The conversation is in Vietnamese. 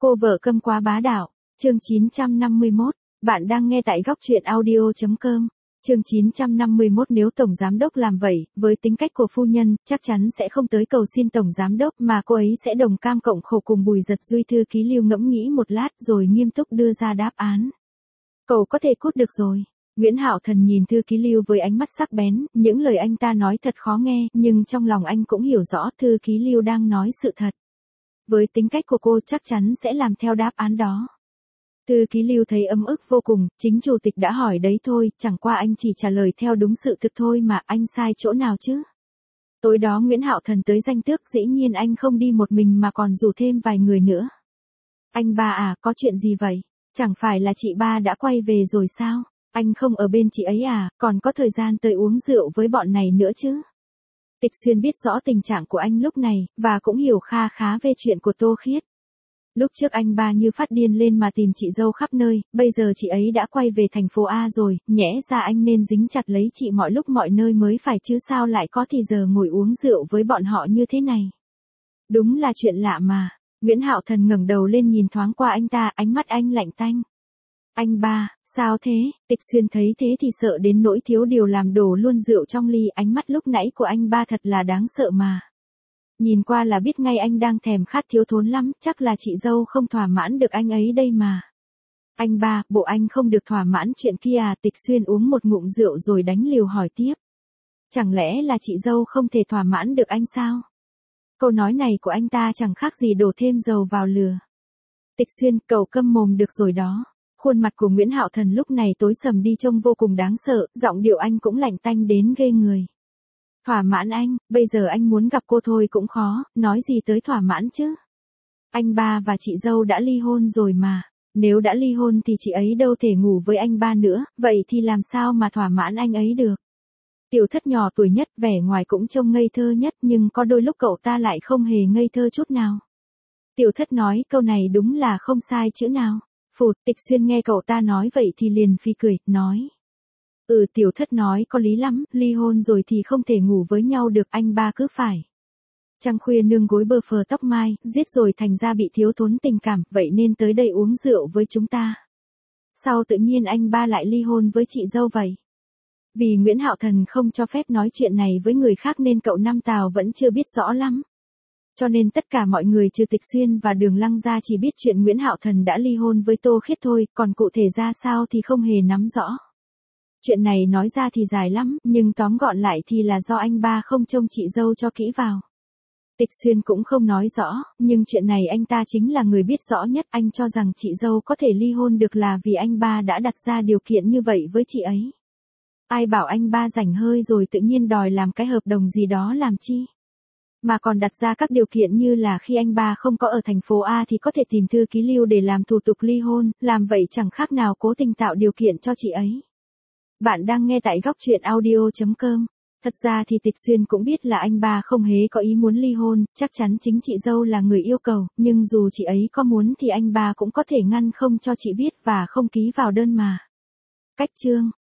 Cô vợ câm quá bá đạo, chương 951, bạn đang nghe tại góc truyện audio.com. Chương 951 nếu Tổng Giám Đốc làm vậy, với tính cách của phu nhân, chắc chắn sẽ không tới cầu xin Tổng Giám Đốc mà cô ấy sẽ đồng cam cộng khổ cùng Bùi Giật Duy. Thư ký Lưu ngẫm nghĩ một lát rồi nghiêm túc đưa ra đáp án. Cậu có thể cút được rồi. Nguyễn Hạo Thần nhìn Thư ký Lưu với ánh mắt sắc bén, những lời anh ta nói thật khó nghe, nhưng trong lòng anh cũng hiểu rõ Thư ký Lưu đang nói sự thật. Với tính cách của cô chắc chắn sẽ làm theo đáp án đó. Thư ký Lưu thấy ấm ức vô cùng, chính chủ tịch đã hỏi đấy thôi, chẳng qua anh chỉ trả lời theo đúng sự thực thôi mà, anh sai chỗ nào chứ? Tối đó Nguyễn Hạo Thần tới danh tước, dĩ nhiên anh không đi một mình mà còn rủ thêm vài người nữa. Anh ba à, có chuyện gì vậy? Chẳng phải là chị ba đã quay về rồi sao? Anh không ở bên chị ấy à, còn có thời gian tới uống rượu với bọn này nữa chứ? Tịch Xuyên biết rõ tình trạng của anh lúc này, và cũng hiểu kha khá về chuyện của Tô Khiết. Lúc trước anh ba như phát điên lên mà tìm chị dâu khắp nơi, bây giờ chị ấy đã quay về thành phố A rồi, nhẽ ra anh nên dính chặt lấy chị mọi lúc mọi nơi mới phải chứ, sao lại có thì giờ ngồi uống rượu với bọn họ như thế này. Đúng là chuyện lạ mà. Nguyễn Hạo Thần ngẩng đầu lên nhìn thoáng qua anh ta, ánh mắt anh lạnh tanh. Anh ba, sao thế? Tịch Xuyên thấy thế thì sợ đến nỗi thiếu điều làm đổ luôn rượu trong ly, ánh mắt lúc nãy của anh ba thật là đáng sợ mà. Nhìn qua là biết ngay anh đang thèm khát thiếu thốn lắm, chắc là chị dâu không thỏa mãn được anh ấy đây mà. Anh ba, bộ anh không được thỏa mãn chuyện kia à? Tịch Xuyên uống một ngụm rượu rồi đánh liều hỏi tiếp. Chẳng lẽ là chị dâu không thể thỏa mãn được anh sao? Câu nói này của anh ta chẳng khác gì đổ thêm dầu vào lửa. Tịch Xuyên, cậu câm mồm được rồi đó. Khuôn mặt của Nguyễn Hạo Thần lúc này tối sầm đi trông vô cùng đáng sợ, giọng điệu anh cũng lạnh tanh đến ghê người. Thỏa mãn anh, bây giờ anh muốn gặp cô thôi cũng khó, nói gì tới thỏa mãn chứ. Anh ba và chị dâu đã ly hôn rồi mà, nếu đã ly hôn thì chị ấy đâu thể ngủ với anh ba nữa, vậy thì làm sao mà thỏa mãn anh ấy được. Tiểu Thất nhỏ tuổi nhất, vẻ ngoài cũng trông ngây thơ nhất, nhưng có đôi lúc cậu ta lại không hề ngây thơ chút nào. Tiểu Thất nói câu này đúng là không sai chữ nào. Phụt, Tịch Xuyên nghe cậu ta nói vậy thì liền phì cười, nói. Tiểu Thất nói có lý lắm, ly hôn rồi thì không thể ngủ với nhau được, anh ba cứ phải. Trăng khuya nương gối bờ phờ tóc mai, giết rồi thành ra bị thiếu thốn tình cảm, vậy nên tới đây uống rượu với chúng ta. Sao tự nhiên anh ba lại ly hôn với chị dâu vậy? Vì Nguyễn Hạo Thần không cho phép nói chuyện này với người khác nên cậu Năm Tào vẫn chưa biết rõ lắm. Cho nên tất cả mọi người trừ Tịch Xuyên và Đường Lăng gia chỉ biết chuyện Nguyễn Hạo Thần đã ly hôn với Tô Khiết thôi, còn cụ thể ra sao thì không hề nắm rõ. Chuyện này nói ra thì dài lắm, nhưng tóm gọn lại thì là do anh ba không trông chị dâu cho kỹ vào. Tịch Xuyên cũng không nói rõ, nhưng chuyện này anh ta chính là người biết rõ nhất, anh cho rằng chị dâu có thể ly hôn được là vì anh ba đã đặt ra điều kiện như vậy với chị ấy. Ai bảo anh ba rảnh hơi rồi tự nhiên đòi làm cái hợp đồng gì đó làm chi? Mà còn đặt ra các điều kiện như là khi anh ba không có ở thành phố A thì có thể tìm thư ký Lưu để làm thủ tục ly hôn, làm vậy chẳng khác nào cố tình tạo điều kiện cho chị ấy. Bạn đang nghe tại góc truyện audio.com. Thật ra thì Tịch Xuyên cũng biết là anh ba không hề có ý muốn ly hôn, chắc chắn chính chị dâu là người yêu cầu, nhưng dù chị ấy có muốn thì anh ba cũng có thể ngăn không cho chị biết và không ký vào đơn mà. Cách chương